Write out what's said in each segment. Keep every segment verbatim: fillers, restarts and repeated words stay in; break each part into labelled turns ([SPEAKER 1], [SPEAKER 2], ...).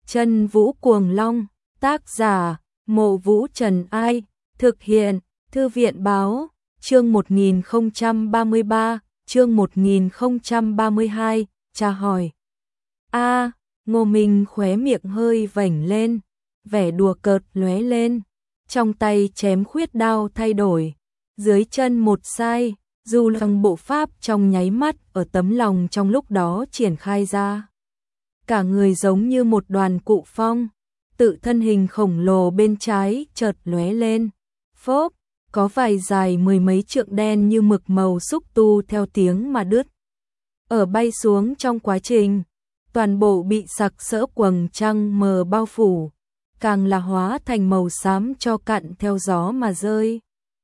[SPEAKER 1] Chân Vũ Cuồng Long, tác giả, Mộ Vũ Trần Ai, thực hiện, Thư viện Báo, chương một nghìn không trăm ba mươi ba, chương một nghìn không trăm ba mươi hai, tra hỏi. A, Ngô Minh khóe miệng hơi vểnh lên, vẻ đùa cợt lóe lên, trong tay chém khuyết đao thay đổi, dưới chân một sai, dù lăng bộ pháp trong nháy mắt ở tấm lòng trong lúc đó triển khai ra. Cả người giống như một đoàn cụ phong, tự thân hình khổng lồ bên trái chợt lóe lên, phốp, có vài dài mười mấy trượng đen như mực màu xúc tu theo tiếng mà đứt. Ở bay xuống trong quá trình, toàn bộ bị sặc sỡ quầng trăng mờ bao phủ, càng là hóa thành màu xám cho cặn theo gió mà rơi.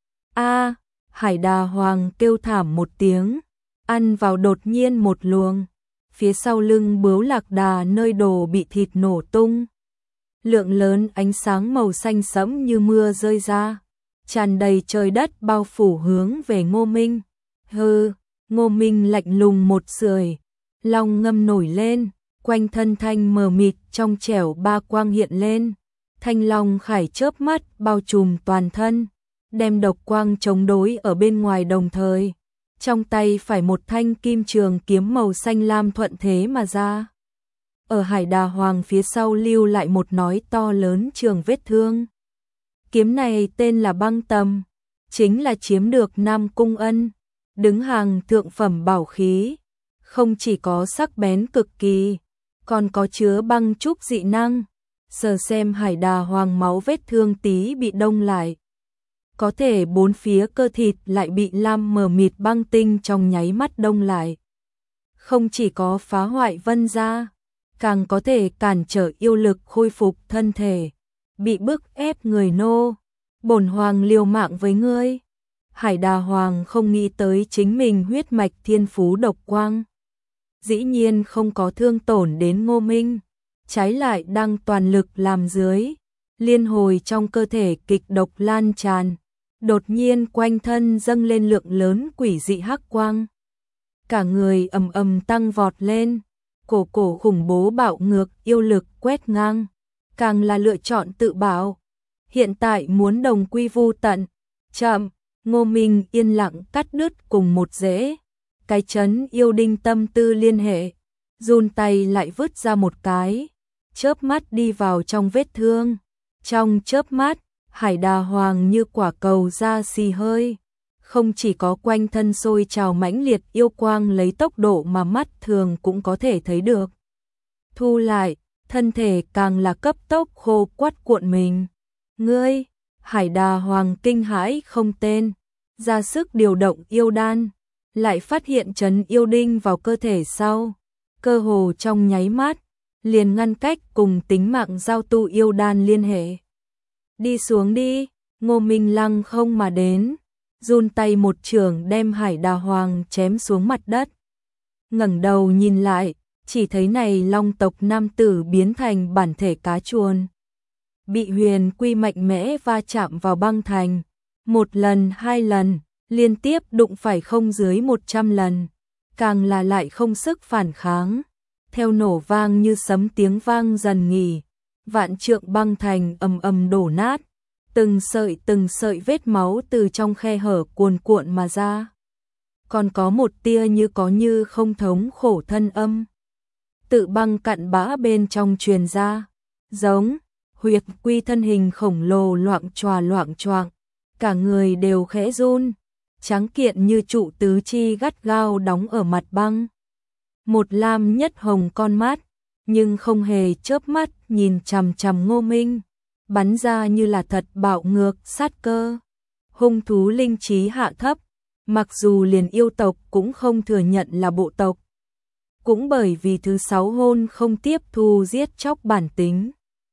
[SPEAKER 1] A, Hải Đà Hoàng kêu thảm một tiếng, ăn vào đột nhiên một luồng, phía sau lưng Bướu Lạc Đà nơi đồ bị thịt nổ tung. Lượng lớn ánh sáng màu xanh sẫm như mưa rơi ra, tràn đầy trời đất bao phủ hướng về Ngô Minh. Hừ, Ngô Minh lạnh lùng một sưởi, long ngâm nổi lên, quanh thân thanh mờ mịt trong trẻo ba quang hiện lên, thanh long khải chớp mắt bao trùm toàn thân, đem độc quang chống đối ở bên ngoài đồng thời. Trong tay phải một thanh kim trường kiếm màu xanh lam thuận thế mà ra. Ở Hải Đà Hoàng phía sau lưu lại một nói to lớn trường vết thương. Kiếm này tên là Băng Tầm, chính là chiếm được Nam Cung Ân, đứng hàng thượng phẩm bảo khí, không chỉ có sắc bén cực kỳ, còn có chứa băng trúc dị năng. Sờ xem Hải Đà Hoàng máu vết thương tí bị đông lại, có thể bốn phía cơ thịt lại bị lam mờ mịt băng tinh trong nháy mắt đông lại. Không chỉ có phá hoại vân gia, càng có thể cản trở yêu lực khôi phục thân thể, bị bức ép người nô. Bổn hoàng liều mạng với ngươi. Hải Đà Hoàng không nghĩ tới chính mình huyết mạch thiên phú độc quang, dĩ nhiên không có thương tổn đến Ngô Minh, trái lại đang toàn lực làm dưới, liên hồi trong cơ thể kịch độc lan tràn. Đột nhiên quanh thân dâng lên lượng lớn quỷ dị hắc quang, cả người ầm ầm tăng vọt lên, cổ cổ khủng bố bạo ngược yêu lực quét ngang, càng là lựa chọn tự bảo. Hiện tại muốn đồng quy vu tận, chậm. Ngô Minh yên lặng cắt đứt cùng một rễ, cái chấn yêu đinh tâm tư liên hệ, run tay lại vứt ra một cái, chớp mắt đi vào trong vết thương. Trong chớp mắt, Hải Đà Hoàng như quả cầu ra xì hơi, không chỉ có quanh thân sôi trào mãnh liệt yêu quang lấy tốc độ mà mắt thường cũng có thể thấy được. Thu lại, thân thể càng là cấp tốc khô quắt cuộn mình. Ngươi, Hải Đà Hoàng kinh hãi không tên, ra sức điều động yêu đan, lại phát hiện trấn yêu đinh vào cơ thể sau, cơ hồ trong nháy mắt, liền ngăn cách cùng tính mạng giao tu yêu đan liên hệ. Đi xuống đi, Ngô Minh lăng không mà đến, run tay một chưởng đem Hải Đà Hoàng chém xuống mặt đất. Ngẩng đầu nhìn lại, chỉ thấy này long tộc nam tử biến thành bản thể cá chuồn. Bị huyền quy mạnh mẽ va chạm vào băng thành, một lần hai lần, liên tiếp đụng phải không dưới một trăm lần, càng là lại không sức phản kháng. Theo nổ vang như sấm tiếng vang dần nghỉ, vạn trượng băng thành ầm ầm đổ nát, từng sợi từng sợi vết máu từ trong khe hở cuồn cuộn mà ra. Còn có một tia như có như không thống khổ thân âm, tự băng cặn bã bên trong truyền ra, giống huyệt quy thân hình khổng lồ loạng choạng loạng choạng, cả người đều khẽ run, trắng kiện như trụ tứ chi gắt gao đóng ở mặt băng. Một lam nhất hồng con mắt, nhưng không hề chớp mắt nhìn chằm chằm Ngô Minh, bắn ra như là thật bạo ngược sát cơ. Hung thú linh trí hạ thấp, mặc dù liền yêu tộc cũng không thừa nhận là bộ tộc. Cũng bởi vì thứ sáu hôn không tiếp thu giết chóc bản tính.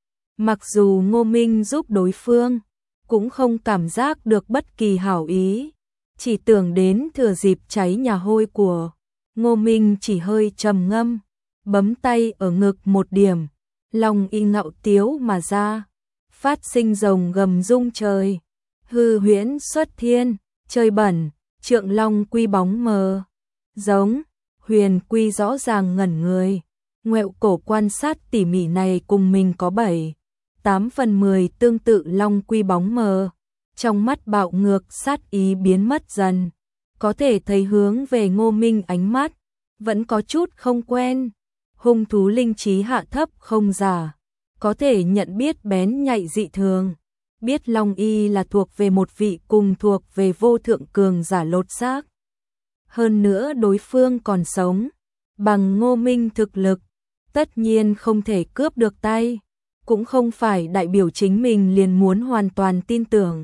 [SPEAKER 1] Mặc dù Ngô Minh giúp đối phương, cũng không cảm giác được bất kỳ hảo ý, chỉ tưởng đến thừa dịp cháy nhà hôi của. Ngô Minh chỉ hơi trầm ngâm, bấm tay ở ngực một điểm, lòng y ngạo tiếu mà ra, phát sinh rồng gầm rung trời, hư huyễn xuất thiên, trời bẩn, trượng long quy bóng mờ, giống, huyền quy rõ ràng ngẩn người, Ngoẹo cổ quan sát tỉ mỉ này cùng mình có bảy, tám phần mười tương tự long quy bóng mờ. Trong mắt bạo ngược sát ý biến mất dần. Có thể thấy hướng về Ngô Minh ánh mắt vẫn có chút không quen. Hung thú linh trí hạ thấp không giả, có thể nhận biết bén nhạy dị thường. Biết Long Y là thuộc về một vị cùng thuộc về vô thượng cường giả lột xác. Hơn nữa đối phương còn sống, bằng Ngô Minh thực lực, tất nhiên không thể cướp được tay, cũng không phải đại biểu chính mình liền muốn hoàn toàn tin tưởng.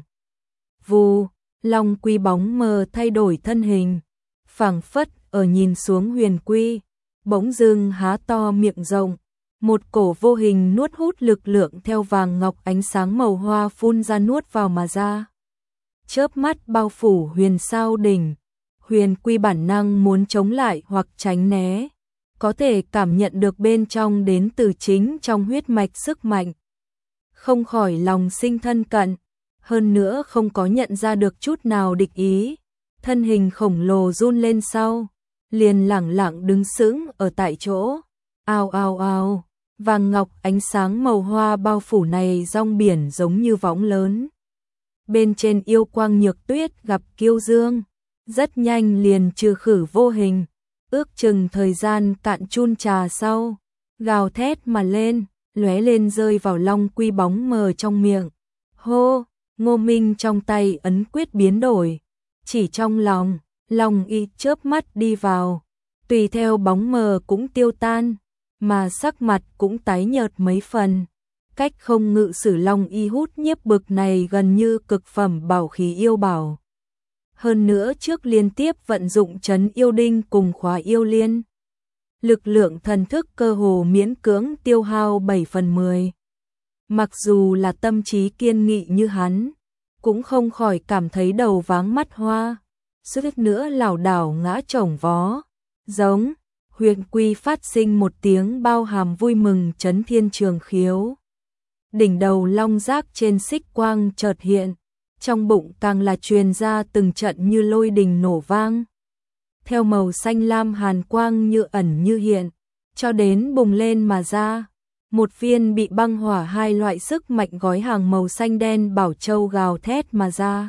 [SPEAKER 1] Vù, Long Quy bóng mờ thay đổi thân hình, phảng phất ở nhìn xuống Huyền Quy, bỗng dưng há to miệng rộng, một cổ vô hình nuốt hút lực lượng theo vàng ngọc ánh sáng màu hoa phun ra nuốt vào mà ra. Chớp mắt bao phủ Huyền Sao đỉnh, Huyền Quy bản năng muốn chống lại hoặc tránh né, có thể cảm nhận được bên trong đến từ chính trong huyết mạch sức mạnh. Không khỏi lòng sinh thân cận, hơn nữa không có nhận ra được chút nào địch ý, thân hình khổng lồ run lên sau, liền lẳng lặng đứng sững ở tại chỗ. Ao ao ao, vàng ngọc ánh sáng màu hoa bao phủ này rong biển giống như võng lớn. Bên trên yêu quang nhược tuyết gặp kiêu dương, rất nhanh liền trừ khử vô hình, ước chừng thời gian cạn chun trà sau, gào thét mà lên, lóe lên rơi vào Long Quy bóng mờ trong miệng. Hô, Ngô Minh trong tay ấn quyết biến đổi, chỉ trong lòng, Long Y chớp mắt đi vào, tùy theo bóng mờ cũng tiêu tan, mà sắc mặt cũng tái nhợt mấy phần. Cách không ngự sử Long Y hút nhiếp bực này gần như cực phẩm bảo khí yêu bảo. Hơn nữa trước liên tiếp vận dụng trấn yêu đinh cùng khóa yêu liên. Lực lượng thần thức cơ hồ miễn cưỡng tiêu hao bảy phần mười. Mặc dù là tâm trí kiên nghị như hắn, cũng không khỏi cảm thấy đầu váng mắt hoa, suýt nữa lảo đảo ngã chồng vó. Giống, Huyền Quy phát sinh một tiếng bao hàm vui mừng chấn thiên trường khiếu. Đỉnh đầu long giác trên xích quang chợt hiện, trong bụng càng là truyền ra từng trận như lôi đình nổ vang. Theo màu xanh lam hàn quang như ẩn như hiện, cho đến bùng lên mà ra. Một viên bị băng hỏa hai loại sức mạnh gói hàng màu xanh đen bảo châu gào thét mà ra.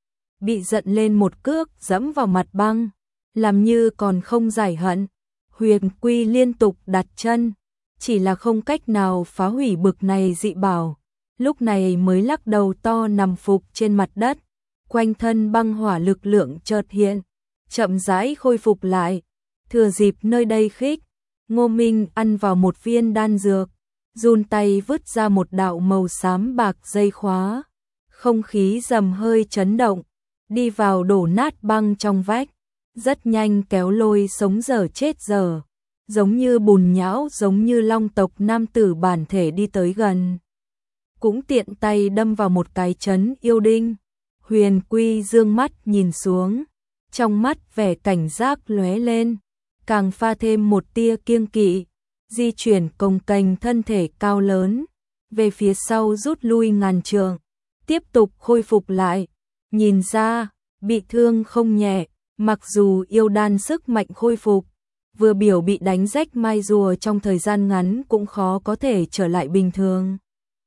[SPEAKER 1] Bị giận lên một cước dẫm vào mặt băng, làm như còn không giải hận. Huyền Quy liên tục đặt chân, chỉ là không cách nào phá hủy bực này dị bảo. Lúc này mới lắc đầu to nằm phục trên mặt đất, quanh thân băng hỏa lực lượng chợt hiện, chậm rãi khôi phục lại. Thừa dịp nơi đây khích, Ngô Minh ăn vào một viên đan dược, run tay vứt ra một đạo màu xám bạc dây khóa. Không khí rầm hơi chấn động, đi vào đổ nát băng trong vách, rất nhanh kéo lôi sống dở chết dở, giống như bùn nhão giống như long tộc nam tử bản thể đi tới gần. Cũng tiện tay đâm vào một cái trấn yêu đinh. Huyền Quy dương mắt nhìn xuống, trong mắt vẻ cảnh giác lóe lên, càng pha thêm một tia kiêng kỵ, di chuyển cồng kềnh thân thể cao lớn, về phía sau rút lui ngàn trượng, tiếp tục khôi phục lại. Nhìn ra, bị thương không nhẹ, mặc dù yêu đan sức mạnh khôi phục, vừa biểu bị đánh rách mai rùa trong thời gian ngắn cũng khó có thể trở lại bình thường.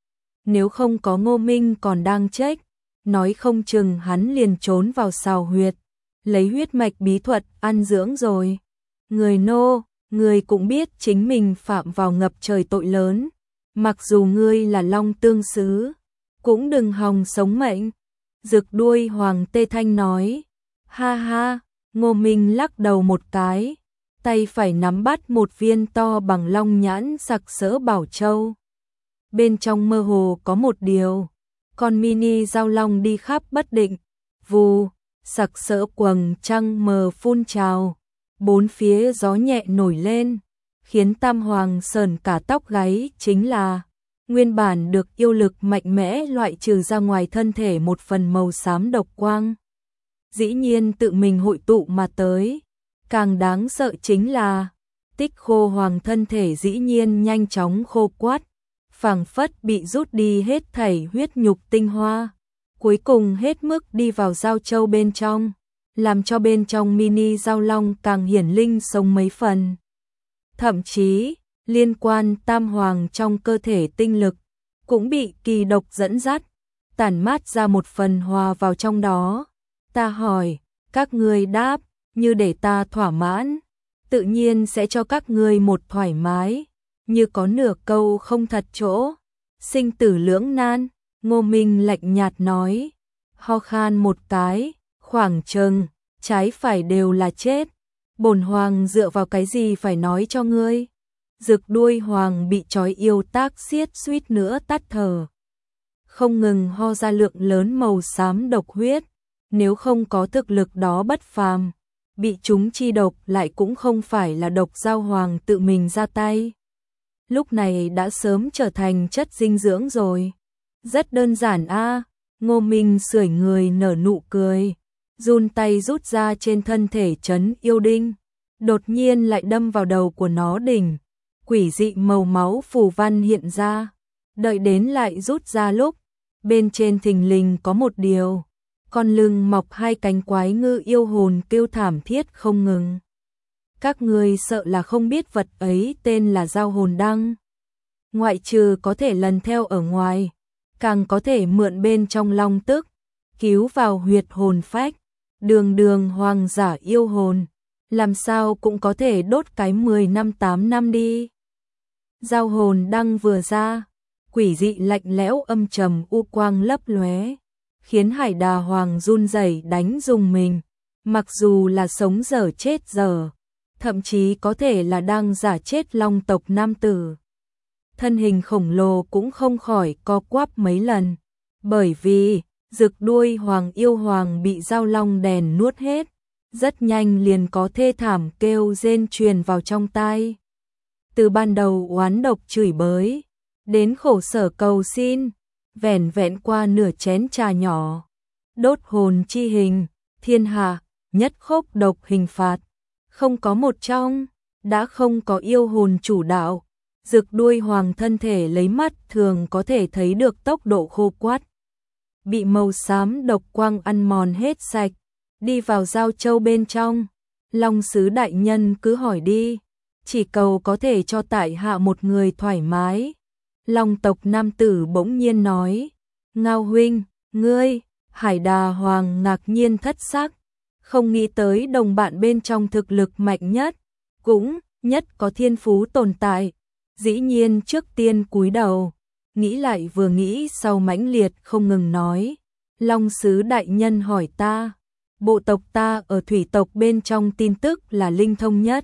[SPEAKER 1] Nếu không có Ngô Minh còn đang trách, nói không chừng hắn liền trốn vào sào huyệt, lấy huyết mạch bí thuật ăn dưỡng rồi. Người nô, người cũng biết chính mình phạm vào ngập trời tội lớn, mặc dù ngươi là Long Tương Sứ, cũng đừng hòng sống mệnh. Rực đuôi Hoàng Tê Thanh nói, ha ha. Ngô Minh lắc đầu một cái, tay phải nắm bắt một viên to bằng long nhãn sặc sỡ bảo châu. Bên trong mơ hồ có một điều, con mini giao long đi khắp bất định. Vù, sặc sỡ quầng trăng mờ phun trào, bốn phía gió nhẹ nổi lên, khiến Tam Hoàng sờn cả tóc gáy. Chính là nguyên bản được yêu lực mạnh mẽ loại trừ ra ngoài thân thể một phần màu xám độc quang, dĩ nhiên tự mình hội tụ mà tới. Càng đáng sợ chính là Tích Khô Hoàng thân thể dĩ nhiên nhanh chóng khô quắt, phảng phất bị rút đi hết thảy huyết nhục tinh hoa, cuối cùng hết mức đi vào giao châu bên trong, làm cho bên trong mini giao long càng hiển linh sống mấy phần. Thậm chí, liên quan tam hoàng trong cơ thể tinh lực, cũng bị kỳ độc dẫn dắt, tản mát ra một phần hòa vào trong đó. Ta hỏi, các ngươi đáp, như để ta thỏa mãn, tự nhiên sẽ cho các ngươi một thoải mái, như có nửa câu không thật chỗ, sinh tử lưỡng nan. Ngô Minh lạnh nhạt nói, ho khan một cái, khoảng chừng, trái phải đều là chết. Bổn hoàng dựa vào cái gì phải nói cho ngươi? Rực đuôi hoàng bị trói yêu tác xiết suýt nữa tắt thở. Không ngừng ho ra lượng lớn màu xám độc huyết, nếu không có thực lực đó bất phàm, bị chúng chi độc lại cũng không phải là độc giao hoàng tự mình ra tay. Lúc này đã sớm trở thành chất dinh dưỡng rồi. Rất đơn giản a. Ngô Minh sưởi người nở nụ cười, run tay rút ra trên thân thể trấn yêu đinh, đột nhiên lại đâm vào đầu của nó đỉnh. Quỷ dị màu máu phù văn hiện ra, đợi đến lại rút ra lúc, bên trên thình lình có một điều, con lưng mọc hai cánh quái ngư yêu hồn kêu thảm thiết không ngừng. Các ngươi sợ là không biết vật ấy tên là giao hồn đăng. Ngoại trừ có thể lần theo ở ngoài, càng có thể mượn bên trong long tức, cứu vào huyệt hồn phách, đường đường hoàng giả yêu hồn, làm sao cũng có thể đốt cái mười năm tám năm đi. Giao hồn đăng vừa ra, quỷ dị lạnh lẽo âm trầm u quang lấp lóe, khiến Hải Đà Hoàng run rẩy đánh rùng mình, mặc dù là sống dở chết dở, thậm chí có thể là đang giả chết long tộc nam tử. Thân hình khổng lồ cũng không khỏi co quắp mấy lần, bởi vì rực đuôi hoàng yêu hoàng bị giao long đèn nuốt hết, rất nhanh liền có thê thảm kêu rên truyền vào trong tai. Từ ban đầu oán độc chửi bới, đến khổ sở cầu xin, vẻn vẹn qua nửa chén trà nhỏ, đốt hồn chi hình, thiên hạ, nhất khốc độc hình phạt, không có một trong, đã không có yêu hồn chủ đạo. Rực đuôi hoàng thân thể lấy mắt thường có thể thấy được tốc độ khô quắt, bị màu xám độc quang ăn mòn hết sạch, đi vào giao châu bên trong. Long sứ đại nhân cứ hỏi đi, chỉ cầu có thể cho tại hạ một người thoải mái. Long tộc nam tử bỗng nhiên nói, Ngao huynh, ngươi. Hải Đà Hoàng ngạc nhiên thất sắc, không nghĩ tới đồng bạn bên trong thực lực mạnh nhất, cũng nhất có thiên phú tồn tại. Dĩ nhiên trước tiên cúi đầu, nghĩ lại vừa nghĩ sau mãnh liệt không ngừng nói, Long sứ đại nhân hỏi ta, bộ tộc ta ở thủy tộc bên trong tin tức là linh thông nhất,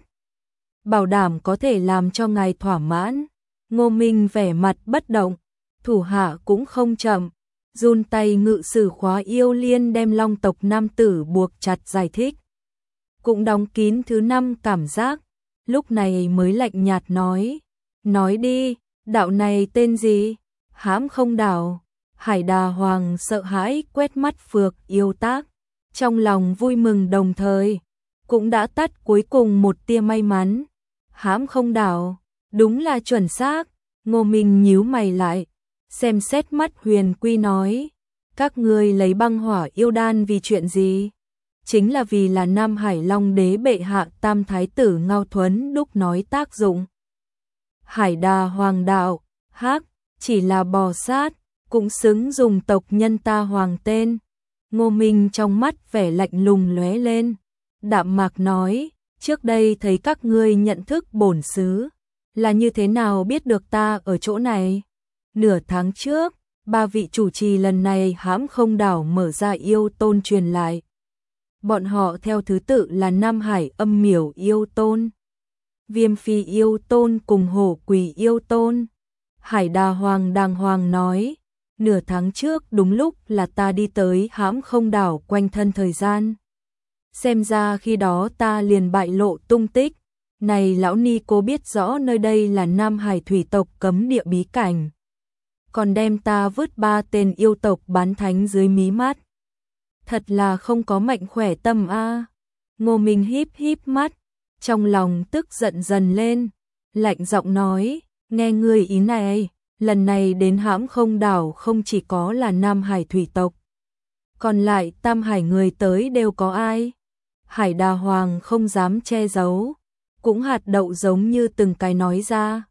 [SPEAKER 1] bảo đảm có thể làm cho ngài thỏa mãn. Ngô Minh vẻ mặt bất động, thủ hạ cũng không chậm, run tay ngự sử khóa yêu liên đem long tộc nam tử buộc chặt giải thích, cũng đóng kín thứ năm cảm giác, lúc này mới lạnh nhạt nói, nói đi, đạo này tên gì? Hãm không đảo. Hải Đà Hoàng sợ hãi quét mắt phược yêu tác, trong lòng vui mừng đồng thời, cũng đã tắt cuối cùng một tia may mắn. Hãm không đảo, đúng là chuẩn xác. Ngô Minh nhíu mày lại, xem xét mắt Huyền Quy nói, các ngươi lấy băng hỏa yêu đan vì chuyện gì? Chính là vì là Nam Hải Long đế bệ hạ tam thái tử Ngao Thuấn đúc nói tác dụng. Hải Đà Hoàng đạo, hắc, chỉ là bò sát, cũng xứng dùng tộc nhân ta hoàng tên. Ngô Minh trong mắt vẻ lạnh lùng lóe lên, đạm mạc nói, trước đây thấy các ngươi nhận thức bổn xứ, là như thế nào biết được ta ở chỗ này? Nửa tháng trước, ba vị chủ trì lần này hãm không đảo mở ra yêu tôn truyền lại. Bọn họ theo thứ tự là Nam Hải Âm Miểu yêu tôn, Viêm Phi yêu tôn cùng Hổ Quỷ yêu tôn. Hải Đà Hoàng đàng hoàng nói, nửa tháng trước đúng lúc là ta đi tới hãm không đảo quanh thân thời gian. Xem ra khi đó ta liền bại lộ tung tích. Này lão ni cô biết rõ nơi đây là Nam Hải thủy tộc cấm địa bí cảnh, còn đem ta vứt ba tên yêu tộc bán thánh dưới mí mắt. Thật là không có mạnh khỏe tâm a. À. Ngô Minh híp híp mắt, trong lòng tức giận dần lên, lạnh giọng nói, nghe ngươi ý này, lần này đến hãm không đảo không chỉ có là Nam Hải thủy tộc, còn lại Tam Hải người tới đều có ai? Hải Đà Hoàng không dám che giấu, cũng hạt đậu giống như từng cái nói ra,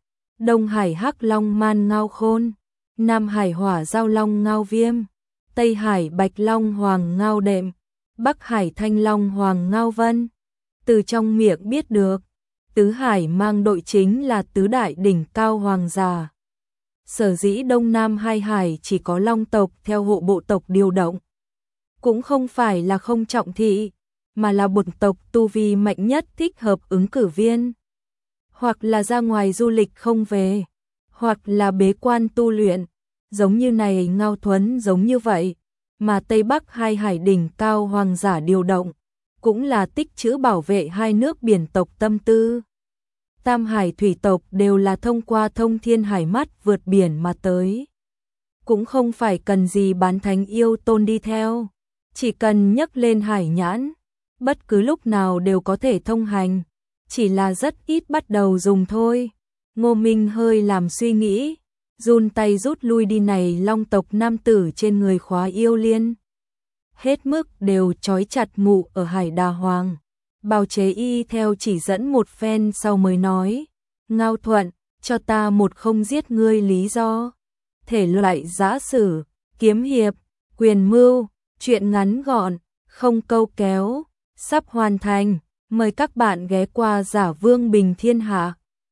[SPEAKER 1] Đông Hải Hắc Long Man Ngao Khôn, Nam Hải Hỏa Giao Long Ngao Viêm, Tây Hải Bạch Long Hoàng Ngao Đệm, Bắc Hải Thanh Long Hoàng Ngao Vân. Từ trong miệng biết được, Tứ Hải mang đội chính là tứ đại đỉnh cao hoàng giả. Sở dĩ Đông Nam hai hải chỉ có Long tộc theo hộ bộ tộc điều động, cũng không phải là không trọng thị, mà là bổn tộc tu vi mạnh nhất thích hợp ứng cử viên, hoặc là ra ngoài du lịch không về, hoặc là bế quan tu luyện, giống như này Ngao Thuấn giống như vậy, mà Tây Bắc hai hải đỉnh cao hoàng giả điều động, cũng là tích trữ bảo vệ hai nước biển tộc tâm tư. Tam hải thủy tộc đều là thông qua thông thiên hải mắt vượt biển mà tới. Cũng không phải cần gì bán thánh yêu tôn đi theo, chỉ cần nhấc lên hải nhãn, bất cứ lúc nào đều có thể thông hành, chỉ là rất ít bắt đầu dùng thôi. Ngô Minh hơi làm suy nghĩ, run tay rút lui đi này Long tộc nam tử trên người khóa yêu liên. Hết mức đều trói chặt mụ ở Hải Đà Hoàng. Bào chế y theo chỉ dẫn một phen sau mới nói, Ngao Thuận, cho ta một không giết ngươi lý do. Thể loại giã sử, kiếm hiệp, quyền mưu, truyện ngắn gọn, không câu kéo, sắp hoàn thành. Mời các bạn ghé qua Giả Vương Bình Thiên Hạ.